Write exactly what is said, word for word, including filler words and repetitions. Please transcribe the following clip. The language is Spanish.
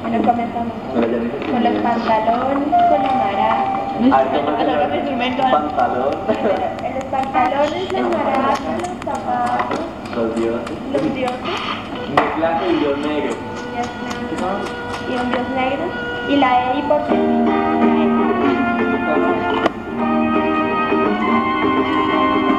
Bueno, comenzamos Hola, Yanira. con los pantalones, con la maraca. Ah, ¿cómo se Ahora llama? me invento algo. Pantalón. En los pantalones, la maraca, los zapatos, Los dioses. los dioses, Un blanco y yo negro. dios blanco y un dios negro. Y la E hipócrita. La E.